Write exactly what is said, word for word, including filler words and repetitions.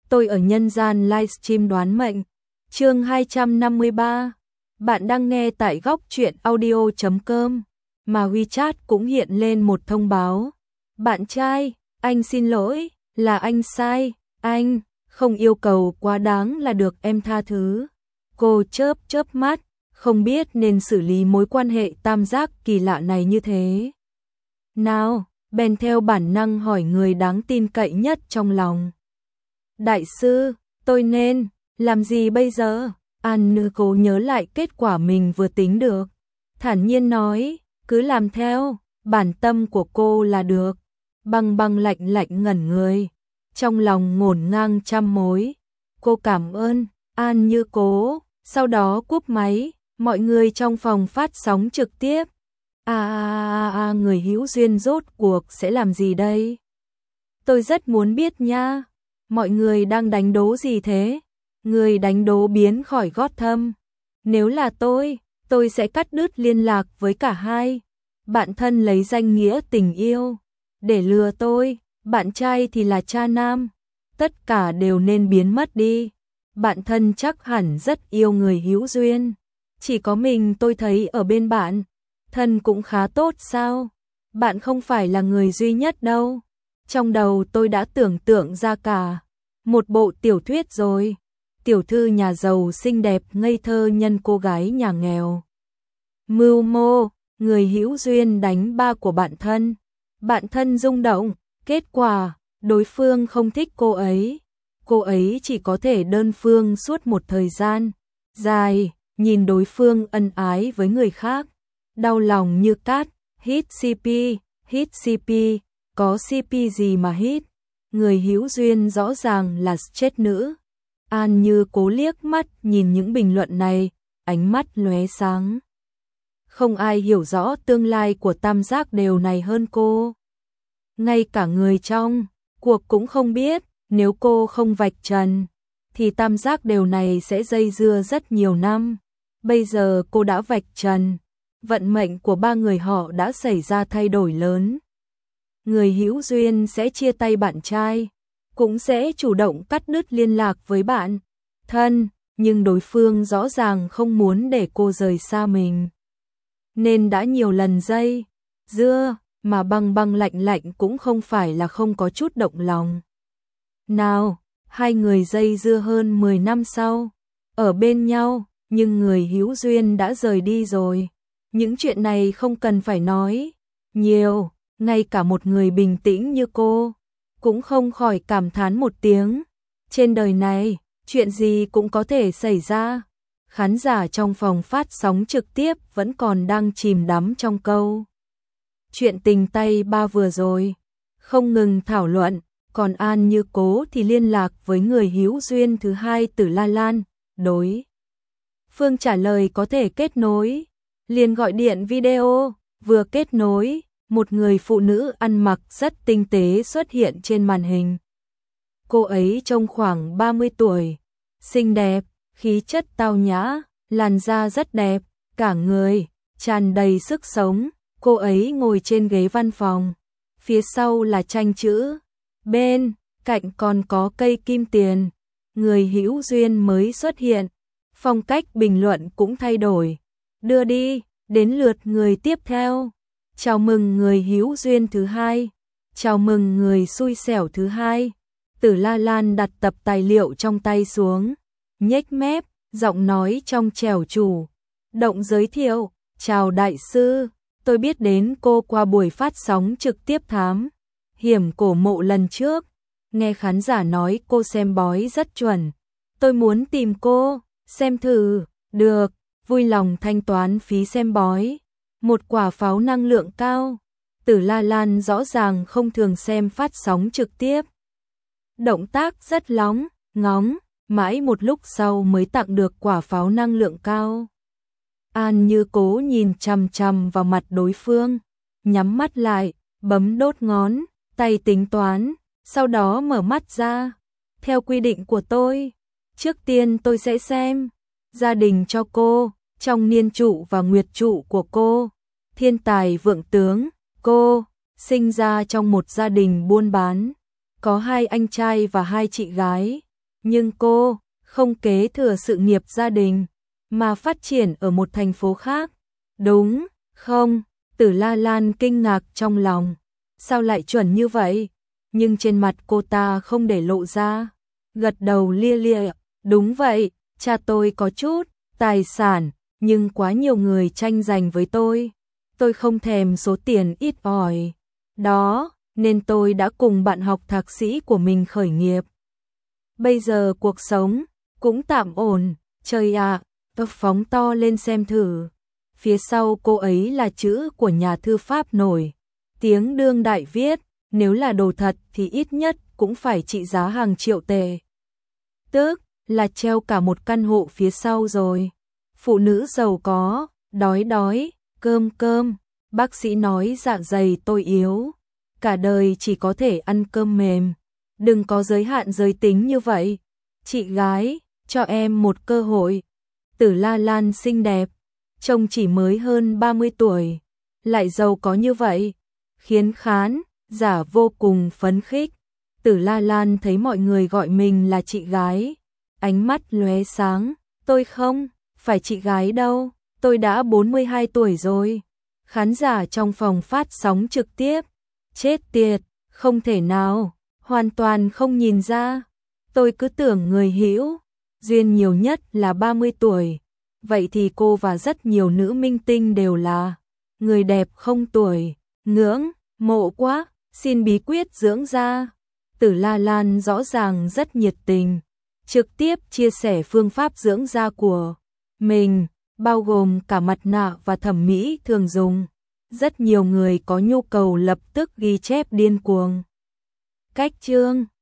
tôi ở nhân gian livestream đoán mệnh. Chương hai trăm năm mươi ba. Bạn đang nghe tại góc truyện audio chấm com. Mà WeChat cũng hiện lên một thông báo. Bạn trai, anh xin lỗi, là anh sai, anh không yêu cầu quá đáng là được em tha thứ. Cô chớp chớp mắt, không biết nên xử lý mối quan hệ tam giác kỳ lạ này như thế nào, bèn theo bản năng hỏi người đáng tin cậy nhất trong lòng. Đại sư, tôi nên làm gì bây giờ? An Nữ cố nhớ lại kết quả mình vừa tính được, thản nhiên nói, cứ làm theo bản tâm của cô là được. Băng Băng lạnh lạnh ngẩn người, trong lòng ngổn ngang trăm mối. Cô cảm ơn, An Như cố, sau đó cúp máy, mọi người trong phòng phát sóng trực tiếp. À, à, à, à người hữu duyên rốt cuộc sẽ làm gì đây? Tôi rất muốn biết nha. Mọi người đang đánh đố gì thế? Người đánh đố biến khỏi gót thâm. Nếu là tôi, tôi sẽ cắt đứt liên lạc với cả hai. Bạn thân lấy danh nghĩa tình yêu để lừa tôi, bạn trai thì là cha nam. Tất cả đều nên biến mất đi. Bạn thân chắc hẳn rất yêu người hữu duyên. Chỉ có mình tôi thấy ở bên bạn thân cũng khá tốt sao? Bạn không phải là người duy nhất đâu. Trong đầu tôi đã tưởng tượng ra cả một bộ tiểu thuyết rồi. Tiểu thư nhà giàu xinh đẹp ngây thơ nhân cô gái nhà nghèo. Mưu mô, người hữu duyên đánh ba của bạn thân. Bạn thân rung động, kết quả, đối phương không thích cô ấy. Cô ấy chỉ có thể đơn phương suốt một thời gian dài, nhìn đối phương ân ái với người khác. Đau lòng như cát, hit xê pê, hit xê pê, có xê pê gì mà hit. Người hữu duyên rõ ràng là chết nữ. An Như cố liếc mắt nhìn những bình luận này, ánh mắt lóe sáng. Không ai hiểu rõ tương lai của tam giác đều này hơn cô. Ngay cả người trong cuộc cũng không biết, nếu cô không vạch trần, thì tam giác đều này sẽ dây dưa rất nhiều năm. Bây giờ cô đã vạch trần, vận mệnh của ba người họ đã xảy ra thay đổi lớn. Người hữu duyên sẽ chia tay bạn trai, cũng sẽ chủ động cắt đứt liên lạc với bạn thân, nhưng đối phương rõ ràng không muốn để cô rời xa mình. Nên đã nhiều lần dây dưa, mà Băng Băng lạnh lạnh cũng không phải là không có chút động lòng. Nào, hai người dây dưa hơn mười năm sau, ở bên nhau, nhưng người hữu duyên đã rời đi rồi. Những chuyện này không cần phải nói nhiều, ngay cả một người bình tĩnh như cô cũng không khỏi cảm thán một tiếng. Trên đời này, chuyện gì cũng có thể xảy ra. Khán giả trong phòng phát sóng trực tiếp vẫn còn đang chìm đắm trong câu chuyện tình tay ba vừa rồi, không ngừng thảo luận. Còn An Như cố thì liên lạc với người hữu duyên thứ hai Tử La Lan. Đối phương trả lời có thể kết nối, liền gọi điện video. Vừa kết nối, một người phụ nữ ăn mặc rất tinh tế xuất hiện trên màn hình. Cô ấy trông khoảng ba mươi tuổi, xinh đẹp, khí chất tao nhã, làn da rất đẹp, cả người tràn đầy sức sống. Cô ấy ngồi trên ghế văn phòng, phía sau là tranh chữ, bên cạnh còn có cây kim tiền. Người hữu duyên mới xuất hiện, phong cách bình luận cũng thay đổi. Đưa đi, đến lượt người tiếp theo. Chào mừng người hữu duyên thứ hai, chào mừng người xui xẻo thứ hai. Tử La Lan đặt tập tài liệu trong tay xuống, nhếch mép, giọng nói trong trẻo chủ động giới thiệu, chào đại sư, tôi biết đến cô qua buổi phát sóng trực tiếp thám hiểm cổ mộ lần trước. Nghe khán giả nói cô xem bói rất chuẩn, tôi muốn tìm cô xem thử. Được, vui lòng thanh toán phí xem bói, một quả pháo năng lượng cao. Tử La Lan rõ ràng không thường xem phát sóng trực tiếp, động tác rất lóng ngóng, mãi một lúc sau mới tặng được quả pháo năng lượng cao. An Như cố nhìn chằm chằm vào mặt đối phương, nhắm mắt lại, bấm đốt ngón tay tính toán, sau đó mở mắt ra. Theo quy định của tôi, trước tiên tôi sẽ xem gia đình cho cô, trong niên trụ và nguyệt trụ của cô. Thiên tài vượng tướng, cô sinh ra trong một gia đình buôn bán, có hai anh trai và hai chị gái. Nhưng cô không kế thừa sự nghiệp gia đình, mà phát triển ở một thành phố khác. Đúng không? Tử La Lan kinh ngạc trong lòng. Sao lại chuẩn như vậy? Nhưng trên mặt cô ta không để lộ ra. Gật đầu lia lịa. Đúng vậy, cha tôi có chút tài sản, nhưng quá nhiều người tranh giành với tôi. Tôi không thèm số tiền ít ỏi đó, nên tôi đã cùng bạn học thạc sĩ của mình khởi nghiệp. Bây giờ cuộc sống cũng tạm ổn. Trời ạ, tôi phóng to lên xem thử. Phía sau cô ấy là chữ của nhà thư pháp nổi tiếng đương đại viết, nếu là đồ thật thì ít nhất cũng phải trị giá hàng triệu tệ. Tức là treo cả một căn hộ phía sau rồi. Phụ nữ giàu có, đói đói, cơm cơm, bác sĩ nói dạ dày tôi yếu, cả đời chỉ có thể ăn cơm mềm. Đừng có giới hạn giới tính như vậy. Chị gái, cho em một cơ hội. Tử La Lan xinh đẹp, trông chỉ mới hơn ba mươi tuổi, lại giàu có như vậy, khiến khán giả vô cùng phấn khích. Tử La Lan thấy mọi người gọi mình là chị gái, ánh mắt lóe sáng. Tôi không phải chị gái đâu, tôi đã bốn mươi hai tuổi rồi. Khán giả trong phòng phát sóng trực tiếp. Chết tiệt, không thể nào, hoàn toàn không nhìn ra. Tôi cứ tưởng người hữu duyên nhiều nhất là ba mươi tuổi. Vậy thì cô và rất nhiều nữ minh tinh đều là người đẹp không tuổi. Ngưỡng mộ quá, xin bí quyết dưỡng da. Tử La Lan rõ ràng rất nhiệt tình, trực tiếp chia sẻ phương pháp dưỡng da của mình, bao gồm cả mặt nạ và thẩm mỹ thường dùng. Rất nhiều người có nhu cầu lập tức ghi chép điên cuồng. Cách chương